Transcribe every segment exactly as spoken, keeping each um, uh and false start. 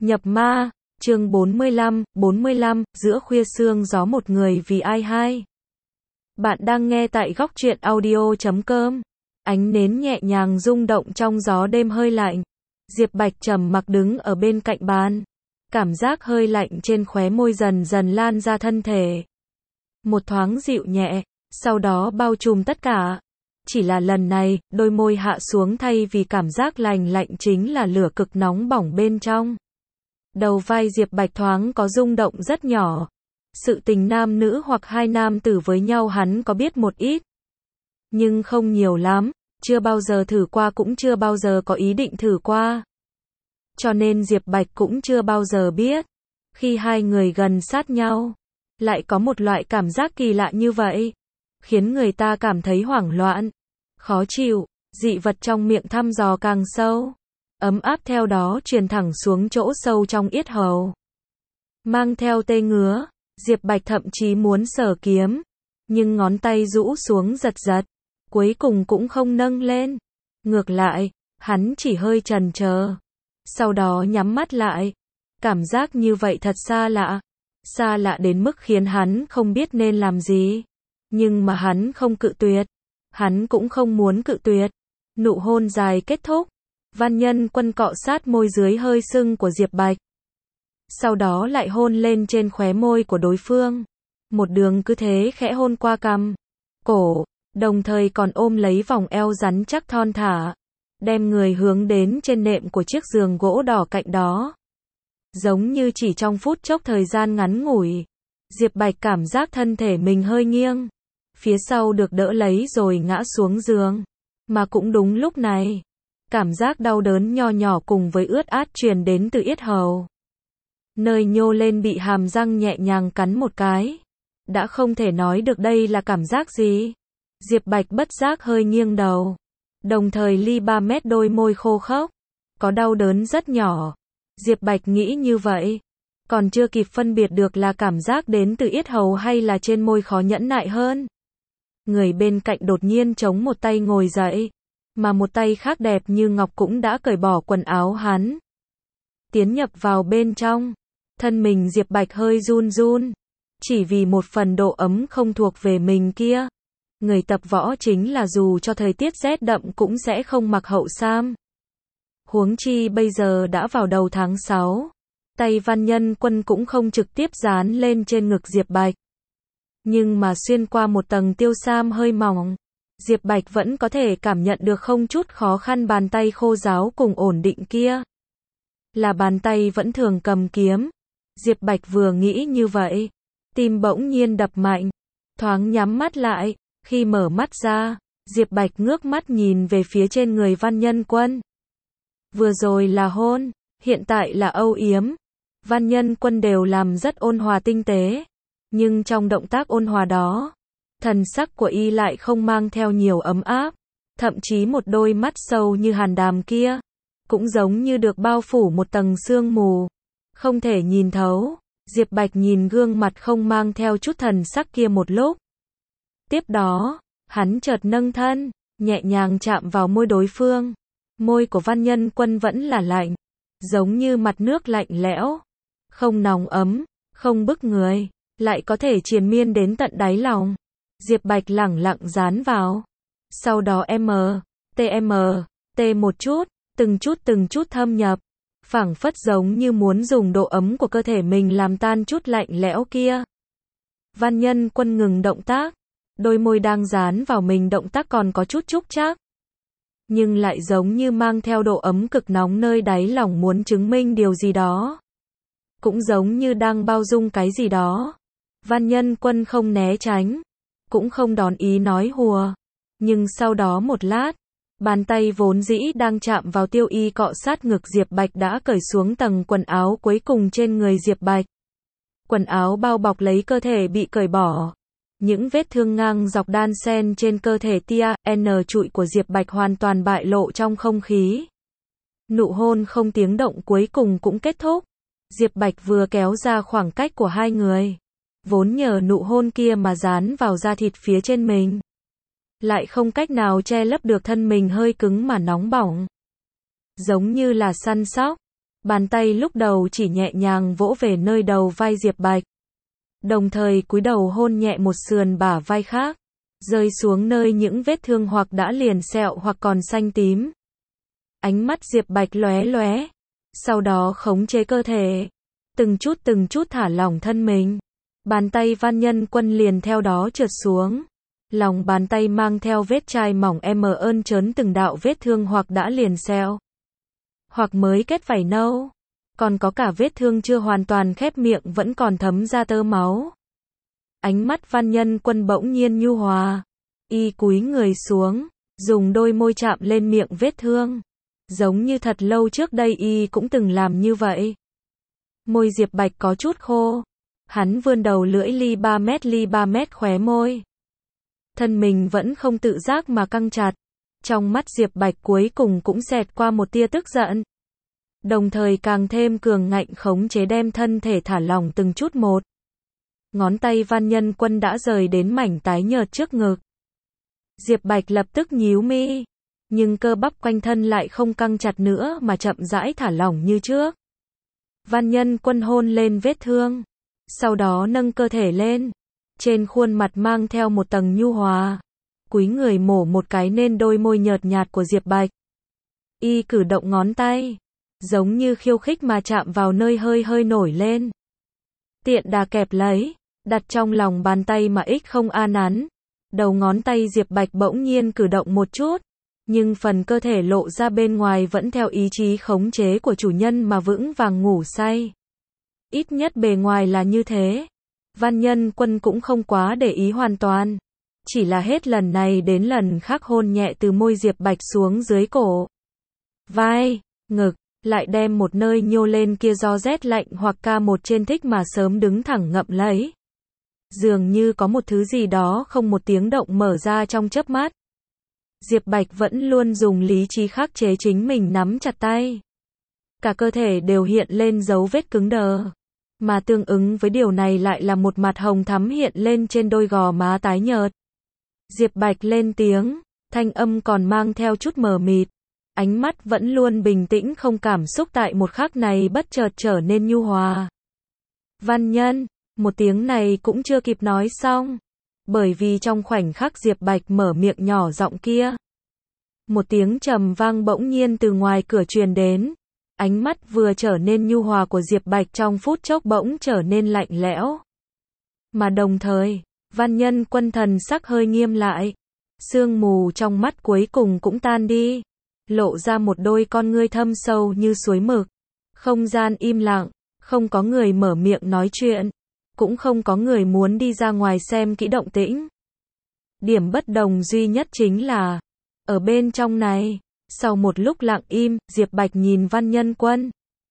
Nhập ma, chương bốn mươi lăm, bốn mươi lăm, giữa khuya sương gió một người vì ai hai. Bạn đang nghe tại góc truyện audio chấm com. Ánh nến nhẹ nhàng rung động trong gió đêm hơi lạnh. Diệp Bạch trầm mặc đứng ở bên cạnh bàn. Cảm giác hơi lạnh trên khóe môi dần dần lan ra thân thể. Một thoáng dịu nhẹ, sau đó bao trùm tất cả. Chỉ là lần này, đôi môi hạ xuống thay vì cảm giác lành lạnh chính là lửa cực nóng bỏng bên trong. Đầu vai Diệp Bạch thoáng có rung động rất nhỏ. Sự tình nam nữ hoặc hai nam tử với nhau hắn có biết một ít. Nhưng không nhiều lắm, chưa bao giờ thử qua cũng chưa bao giờ có ý định thử qua. Cho nên Diệp Bạch cũng chưa bao giờ biết. Khi hai người gần sát nhau, lại có một loại cảm giác kỳ lạ như vậy. Khiến người ta cảm thấy hoảng loạn, khó chịu, dị vật trong miệng thăm dò càng sâu. Ấm áp theo đó truyền thẳng xuống chỗ sâu trong yết hầu. Mang theo tê ngứa, Diệp Bạch thậm chí muốn sờ kiếm. Nhưng ngón tay rũ xuống giật giật. Cuối cùng cũng không nâng lên. Ngược lại, hắn chỉ hơi chần chờ. Sau đó nhắm mắt lại. Cảm giác như vậy thật xa lạ. Xa lạ đến mức khiến hắn không biết nên làm gì. Nhưng mà hắn không cự tuyệt. Hắn cũng không muốn cự tuyệt. Nụ hôn dài kết thúc. Văn Nhân Quân cọ sát môi dưới hơi sưng của Diệp Bạch. Sau đó lại hôn lên trên khóe môi của đối phương. Một đường cứ thế khẽ hôn qua cằm, cổ, đồng thời còn ôm lấy vòng eo rắn chắc thon thả. Đem người hướng đến trên nệm của chiếc giường gỗ đỏ cạnh đó. Giống như chỉ trong phút chốc thời gian ngắn ngủi. Diệp Bạch cảm giác thân thể mình hơi nghiêng. Phía sau được đỡ lấy rồi ngã xuống giường. Mà cũng đúng lúc này. Cảm giác đau đớn nho nhỏ cùng với ướt át truyền đến từ yết hầu. Nơi nhô lên bị hàm răng nhẹ nhàng cắn một cái. Đã không thể nói được đây là cảm giác gì. Diệp Bạch bất giác hơi nghiêng đầu. Đồng thời ly ba mét đôi môi khô khốc. Có đau đớn rất nhỏ. Diệp Bạch nghĩ như vậy. Còn chưa kịp phân biệt được là cảm giác đến từ yết hầu hay là trên môi khó nhẫn nại hơn. Người bên cạnh đột nhiên chống một tay ngồi dậy. Mà một tay khác đẹp như ngọc cũng đã cởi bỏ quần áo hắn. Tiến nhập vào bên trong. Thân mình Diệp Bạch hơi run run. Chỉ vì một phần độ ấm không thuộc về mình kia. Người tập võ chính là dù cho thời tiết rét đậm cũng sẽ không mặc hậu sam. Huống chi bây giờ đã vào đầu tháng sáu. Tay Văn Nhân Quân cũng không trực tiếp dán lên trên ngực Diệp Bạch. Nhưng mà xuyên qua một tầng tiêu sam hơi mỏng. Diệp Bạch vẫn có thể cảm nhận được không chút khó khăn bàn tay khô ráo cùng ổn định kia. Là bàn tay vẫn thường cầm kiếm. Diệp Bạch vừa nghĩ như vậy. Tim bỗng nhiên đập mạnh. Thoáng nhắm mắt lại. Khi mở mắt ra, Diệp Bạch ngước mắt nhìn về phía trên người Văn Nhân Quân. Vừa rồi là hôn, hiện tại là âu yếm. Văn Nhân Quân đều làm rất ôn hòa tinh tế. Nhưng trong động tác ôn hòa đó, thần sắc của y lại không mang theo nhiều ấm áp. Thậm chí một đôi mắt sâu như hàn đàm kia, cũng giống như được bao phủ một tầng sương mù. Không thể nhìn thấu. Diệp Bạch nhìn gương mặt không mang theo chút thần sắc kia một lúc. Tiếp đó, hắn chợt nâng thân, nhẹ nhàng chạm vào môi đối phương. Môi của Văn Nhân Quân vẫn là lạnh, giống như mặt nước lạnh lẽo. Không nóng ấm, không bức người, lại có thể triền miên đến tận đáy lòng. Diệp Bạch lẳng lặng dán vào. Sau đó M, TM, T một chút, từng chút từng chút thâm nhập. Phảng phất giống như muốn dùng độ ấm của cơ thể mình làm tan chút lạnh lẽo kia. Văn Nhân Quân ngừng động tác. Đôi môi đang dán vào mình động tác còn có chút trúc trác. Nhưng lại giống như mang theo độ ấm cực nóng nơi đáy lòng muốn chứng minh điều gì đó. Cũng giống như đang bao dung cái gì đó. Văn Nhân Quân không né tránh. Cũng không đón ý nói hùa. Nhưng sau đó một lát. Bàn tay vốn dĩ đang chạm vào tiêu y cọ sát ngực Diệp Bạch đã cởi xuống tầng quần áo cuối cùng trên người Diệp Bạch. Quần áo bao bọc lấy cơ thể bị cởi bỏ. Những vết thương ngang dọc đan xen trên cơ thể tia, N trụi của Diệp Bạch hoàn toàn bại lộ trong không khí. Nụ hôn không tiếng động cuối cùng cũng kết thúc. Diệp Bạch vừa kéo ra khoảng cách của hai người. Vốn nhờ nụ hôn kia mà dán vào da thịt phía trên mình. Lại không cách nào che lấp được thân mình hơi cứng mà nóng bỏng. Giống như là săn sóc. Bàn tay lúc đầu chỉ nhẹ nhàng vỗ về nơi đầu vai Diệp Bạch. Đồng thời cúi đầu hôn nhẹ một sườn bả vai khác, rơi xuống nơi những vết thương hoặc đã liền sẹo hoặc còn xanh tím. Ánh mắt Diệp Bạch lóe lóe, sau đó khống chế cơ thể, từng chút từng chút thả lỏng thân mình. Bàn tay Văn Nhân Quân liền theo đó trượt xuống. Lòng bàn tay mang theo vết chai mỏng em ơn trớn từng đạo vết thương hoặc đã liền sẹo, hoặc mới kết vảy nâu. Còn có cả vết thương chưa hoàn toàn khép miệng vẫn còn thấm ra tơ máu. Ánh mắt Văn Nhân Quân bỗng nhiên nhu hòa. Y cúi người xuống, dùng đôi môi chạm lên miệng vết thương. Giống như thật lâu trước đây Y cũng từng làm như vậy. Môi Diệp Bạch có chút khô. Hắn vươn đầu lưỡi ly ba mét ly ba mét khóe môi. Thân mình vẫn không tự giác mà căng chặt. Trong mắt Diệp Bạch cuối cùng cũng xẹt qua một tia tức giận. Đồng thời càng thêm cường ngạnh khống chế đem thân thể thả lỏng từng chút một. Ngón tay Văn Nhân Quân đã rời đến mảnh tái nhợt trước ngực. Diệp Bạch lập tức nhíu mi, nhưng cơ bắp quanh thân lại không căng chặt nữa mà chậm rãi thả lỏng như trước. Văn Nhân Quân hôn lên vết thương, sau đó nâng cơ thể lên, trên khuôn mặt mang theo một tầng nhu hòa, cúi người mổ một cái lên đôi môi nhợt nhạt của Diệp Bạch. Y cử động ngón tay, giống như khiêu khích mà chạm vào nơi hơi hơi nổi lên. Tiện đà kẹp lấy, đặt trong lòng bàn tay mà ích không a nắn. Đầu ngón tay Diệp Bạch bỗng nhiên cử động một chút, nhưng phần cơ thể lộ ra bên ngoài vẫn theo ý chí khống chế của chủ nhân mà vững vàng ngủ say. Ít nhất bề ngoài là như thế. Văn Nhân Quân cũng không quá để ý hoàn toàn, chỉ là hết lần này đến lần khác hôn nhẹ từ môi Diệp Bạch xuống dưới cổ, vai, ngực, lại đem một nơi nhô lên kia do rét lạnh hoặc ca một trên thích mà sớm đứng thẳng ngậm lấy. Dường như có một thứ gì đó không một tiếng động mở ra trong chớp mắt. Diệp Bạch vẫn luôn dùng lý trí khắc chế chính mình nắm chặt tay. Cả cơ thể đều hiện lên dấu vết cứng đờ. Mà tương ứng với điều này lại là một mặt hồng thắm hiện lên trên đôi gò má tái nhợt. Diệp Bạch lên tiếng, thanh âm còn mang theo chút mờ mịt. Ánh mắt vẫn luôn bình tĩnh không cảm xúc tại một khắc này bất chợt trở nên nhu hòa. Văn Nhân, một tiếng này cũng chưa kịp nói xong. Bởi vì trong khoảnh khắc Diệp Bạch mở miệng nhỏ giọng kia, một tiếng trầm vang bỗng nhiên từ ngoài cửa truyền đến. Ánh mắt vừa trở nên nhu hòa của Diệp Bạch trong phút chốc bỗng trở nên lạnh lẽo. Mà đồng thời, Văn Nhân Quân thần sắc hơi nghiêm lại. Sương mù trong mắt cuối cùng cũng tan đi. Lộ ra một đôi con ngươi thâm sâu như suối mực. Không gian im lặng, không có người mở miệng nói chuyện. Cũng không có người muốn đi ra ngoài xem kỹ động tĩnh. Điểm bất đồng duy nhất chính là, ở bên trong này, sau một lúc lặng im, Diệp Bạch nhìn Văn Nhân Quân.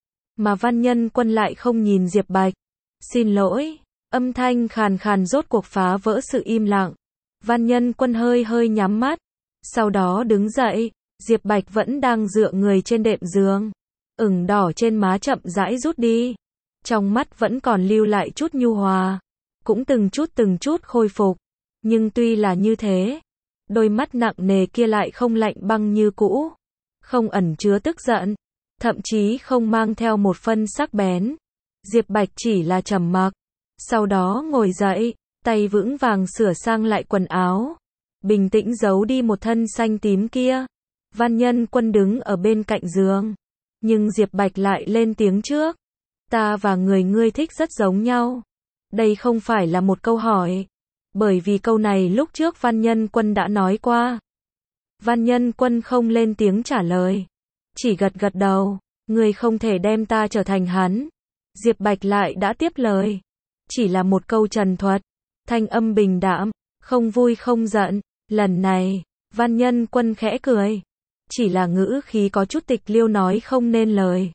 Mà Văn Nhân Quân lại không nhìn Diệp Bạch. Xin lỗi, âm thanh khàn khàn rốt cuộc phá vỡ sự im lặng. Văn Nhân Quân hơi hơi nhắm mắt. Sau đó đứng dậy, Diệp Bạch vẫn đang dựa người trên đệm giường. Ửng đỏ trên má chậm rãi rút đi. Trong mắt vẫn còn lưu lại chút nhu hòa. Cũng từng chút từng chút khôi phục. Nhưng tuy là như thế, đôi mắt nặng nề kia lại không lạnh băng như cũ. Không ẩn chứa tức giận. Thậm chí không mang theo một phân sắc bén. Diệp Bạch chỉ là trầm mặc. Sau đó ngồi dậy, tay vững vàng sửa sang lại quần áo. Bình tĩnh giấu đi một thân xanh tím kia. Văn Nhân Quân đứng ở bên cạnh giường. Nhưng Diệp Bạch lại lên tiếng trước. Ta và người ngươi thích rất giống nhau. Đây không phải là một câu hỏi. Bởi vì câu này lúc trước Văn Nhân Quân đã nói qua. Văn Nhân Quân không lên tiếng trả lời. Chỉ gật gật đầu. Ngươi không thể đem ta trở thành hắn. Diệp Bạch lại đã tiếp lời. Chỉ là một câu trần thuật. Thanh âm bình đạm. Không vui không giận. Lần này, Văn Nhân Quân khẽ cười. Chỉ là ngữ khí có chút tịch liêu nói không nên lời.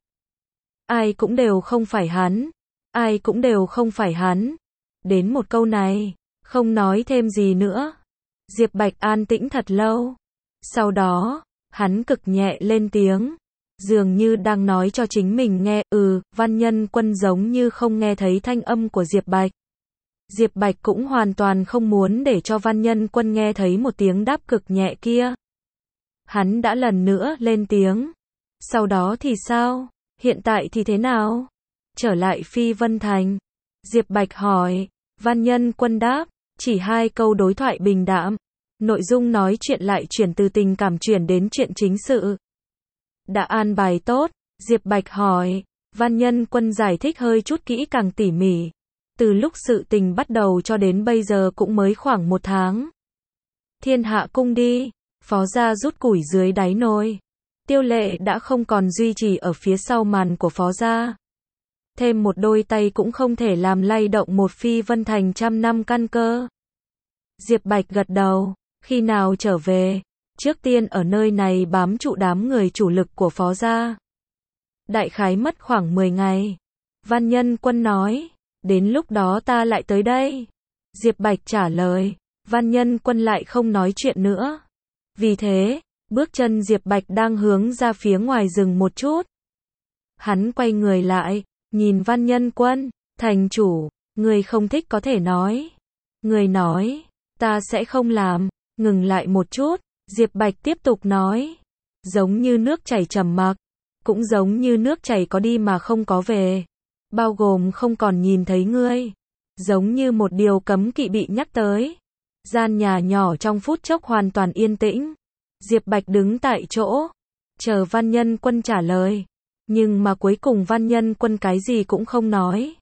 Ai cũng đều không phải hắn. Ai cũng đều không phải hắn. Đến một câu này, không nói thêm gì nữa. Diệp Bạch an tĩnh thật lâu. Sau đó, hắn cực nhẹ lên tiếng. Dường như đang nói cho chính mình nghe. Ừ, Văn Nhân Quân giống như không nghe thấy thanh âm của Diệp Bạch. Diệp Bạch cũng hoàn toàn không muốn để cho Văn Nhân Quân nghe thấy một tiếng đáp cực nhẹ kia. Hắn đã lần nữa lên tiếng. Sau đó thì sao? Hiện tại thì thế nào? Trở lại Phi Vân Thành. Diệp Bạch hỏi. Văn Nhân Quân đáp. Chỉ hai câu đối thoại bình đạm. Nội dung nói chuyện lại chuyển từ tình cảm chuyển đến chuyện chính sự. Đã an bài tốt. Diệp Bạch hỏi. Văn Nhân Quân giải thích hơi chút kỹ càng tỉ mỉ. Từ lúc sự tình bắt đầu cho đến bây giờ cũng mới khoảng một tháng. Thiên Hạ Cung đi. Phó gia rút củi dưới đáy nồi. Tiêu Lệ đã không còn duy trì ở phía sau màn của Phó gia. Thêm một đôi tay cũng không thể làm lay động một Phi Vân Thành trăm năm căn cơ. Diệp Bạch gật đầu. Khi nào trở về? Trước tiên ở nơi này bám trụ đám người chủ lực của Phó gia. Đại khái mất khoảng mười ngày. Văn Nhân Quân nói. Đến lúc đó ta lại tới đây. Diệp Bạch trả lời. Văn Nhân Quân lại không nói chuyện nữa. Vì thế, bước chân Diệp Bạch đang hướng ra phía ngoài rừng một chút. Hắn quay người lại, nhìn Văn Nhân Quân. Thành chủ, người không thích có thể nói. Người nói, ta sẽ không làm. Ngừng lại một chút, Diệp Bạch tiếp tục nói. Giống như nước chảy trầm mặc, cũng giống như nước chảy có đi mà không có về. Bao gồm không còn nhìn thấy ngươi. Giống như một điều cấm kỵ bị nhắc tới. Gian nhà nhỏ trong phút chốc hoàn toàn yên tĩnh. Diệp Bạch đứng tại chỗ, chờ Văn Nhân Quân trả lời. Nhưng mà cuối cùng Văn Nhân Quân cái gì cũng không nói.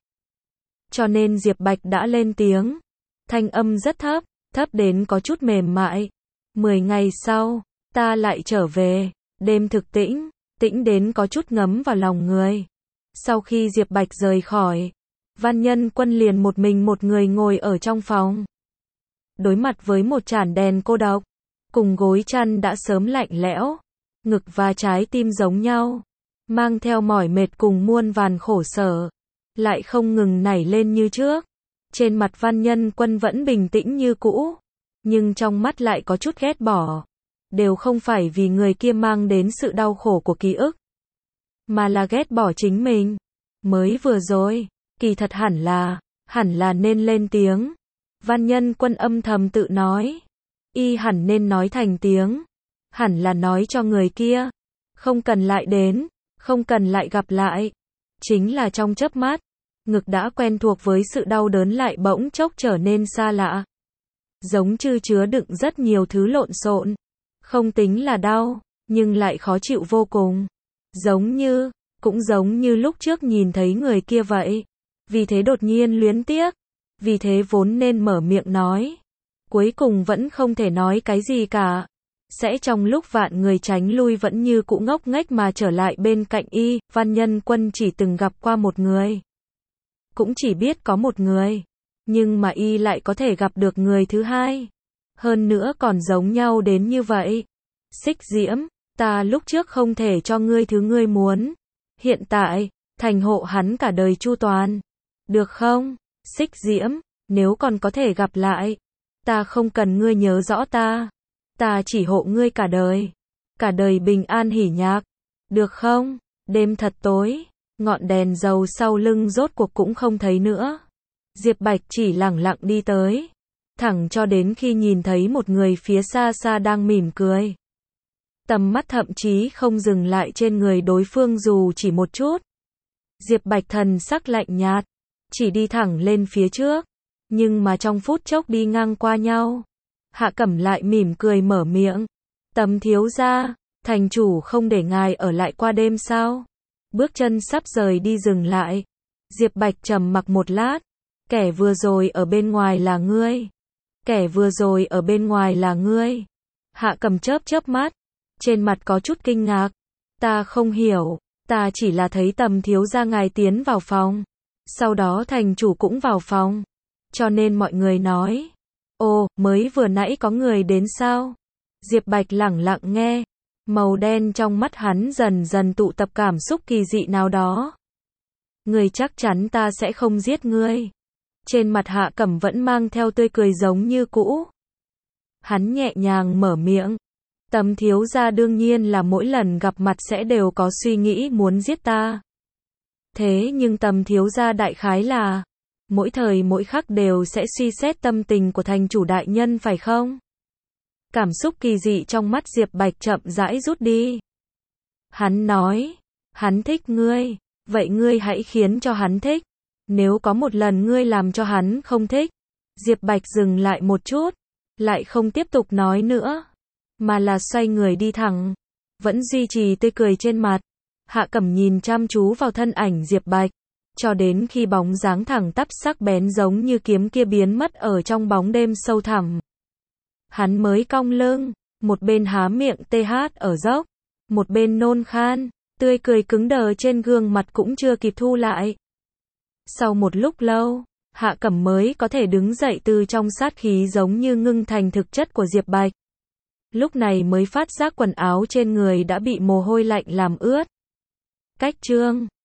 Cho nên Diệp Bạch đã lên tiếng. Thanh âm rất thấp, thấp đến có chút mềm mại. Mười ngày sau, ta lại trở về. Đêm thực tĩnh, tĩnh đến có chút ngấm vào lòng người. Sau khi Diệp Bạch rời khỏi, Văn Nhân Quân liền một mình một người ngồi ở trong phòng. Đối mặt với một chản đèn cô độc, cùng gối chăn đã sớm lạnh lẽo, ngực và trái tim giống nhau, mang theo mỏi mệt cùng muôn vàn khổ sở, lại không ngừng nảy lên như trước. Trên mặt Văn Nhân Quân vẫn bình tĩnh như cũ, nhưng trong mắt lại có chút ghét bỏ. Đều không phải vì người kia mang đến sự đau khổ của ký ức, mà là ghét bỏ chính mình. Mới vừa rồi, kỳ thật hẳn là, hẳn là nên lên tiếng. Văn Nhân Quân âm thầm tự nói. Y hẳn nên nói thành tiếng. Hẳn là nói cho người kia. Không cần lại đến, không cần lại gặp lại. Chính là trong chớp mắt, ngực đã quen thuộc với sự đau đớn lại bỗng chốc trở nên xa lạ. Giống như chứa đựng rất nhiều thứ lộn xộn. Không tính là đau, nhưng lại khó chịu vô cùng. Giống như, cũng giống như lúc trước nhìn thấy người kia vậy. Vì thế đột nhiên luyến tiếc. Vì thế vốn nên mở miệng nói. Cuối cùng vẫn không thể nói cái gì cả. Sẽ trong lúc vạn người tránh lui vẫn như cũ ngốc nghếch mà trở lại bên cạnh y. Văn Nhân Quân chỉ từng gặp qua một người. Cũng chỉ biết có một người. Nhưng mà y lại có thể gặp được người thứ hai. Hơn nữa còn giống nhau đến như vậy. Xích Diễm, ta lúc trước không thể cho ngươi thứ ngươi muốn. Hiện tại, thành hộ hắn cả đời chu toàn. Được không? Xích Diễm, nếu còn có thể gặp lại, ta không cần ngươi nhớ rõ ta. Ta chỉ hộ ngươi cả đời. Cả đời bình an hỉ nhạc. Được không? Đêm thật tối, ngọn đèn dầu sau lưng rốt cuộc cũng không thấy nữa. Diệp Bạch chỉ lẳng lặng đi tới. Thẳng cho đến khi nhìn thấy một người phía xa xa đang mỉm cười. Tầm mắt thậm chí không dừng lại trên người đối phương dù chỉ một chút. Diệp Bạch thần sắc lạnh nhạt, chỉ đi thẳng lên phía trước. Nhưng mà trong phút chốc đi ngang qua nhau, Hạ Cẩm lại mỉm cười mở miệng. Tầm thiếu gia, thành chủ không để ngài ở lại qua đêm sao? Bước chân sắp rời đi dừng lại. Diệp Bạch trầm mặc một lát. Kẻ vừa rồi ở bên ngoài là ngươi. Kẻ vừa rồi ở bên ngoài là ngươi. Hạ Cẩm chớp chớp mắt. Trên mặt có chút kinh ngạc. Ta không hiểu. Ta chỉ là thấy tầm thiếu gia ngài tiến vào phòng. Sau đó thành chủ cũng vào phòng. Cho nên mọi người nói. Ồ, mới vừa nãy có người đến sao? Diệp Bạch lẳng lặng nghe. Màu đen trong mắt hắn dần dần tụ tập cảm xúc kỳ dị nào đó. Ngươi chắc chắn ta sẽ không giết ngươi. Trên mặt Hạ Cẩm vẫn mang theo tươi cười giống như cũ. Hắn nhẹ nhàng mở miệng. Tầm thiếu gia đương nhiên là mỗi lần gặp mặt sẽ đều có suy nghĩ muốn giết ta. Thế nhưng tầm thiếu gia đại khái là mỗi thời mỗi khắc đều sẽ suy xét tâm tình của thành chủ đại nhân phải không? Cảm xúc kỳ dị trong mắt Diệp Bạch chậm rãi rút đi. Hắn nói, Hắn thích ngươi, vậy ngươi hãy khiến cho hắn thích. Nếu có một lần ngươi làm cho hắn không thích, Diệp Bạch dừng lại một chút, lại không tiếp tục nói nữa, mà là xoay người đi thẳng, vẫn duy trì tươi cười trên mặt. Hạ Cẩm nhìn chăm chú vào thân ảnh Diệp Bạch, cho đến khi bóng dáng thẳng tắp sắc bén giống như kiếm kia biến mất ở trong bóng đêm sâu thẳm. Hắn mới cong lưng, một bên há miệng tê hát ở dốc, một bên nôn khan, tươi cười cứng đờ trên gương mặt cũng chưa kịp thu lại. Sau một lúc lâu, Hạ Cẩm mới có thể đứng dậy từ trong sát khí giống như ngưng thành thực chất của Diệp Bạch. Lúc này mới phát giác quần áo trên người đã bị mồ hôi lạnh làm ướt. Cách chương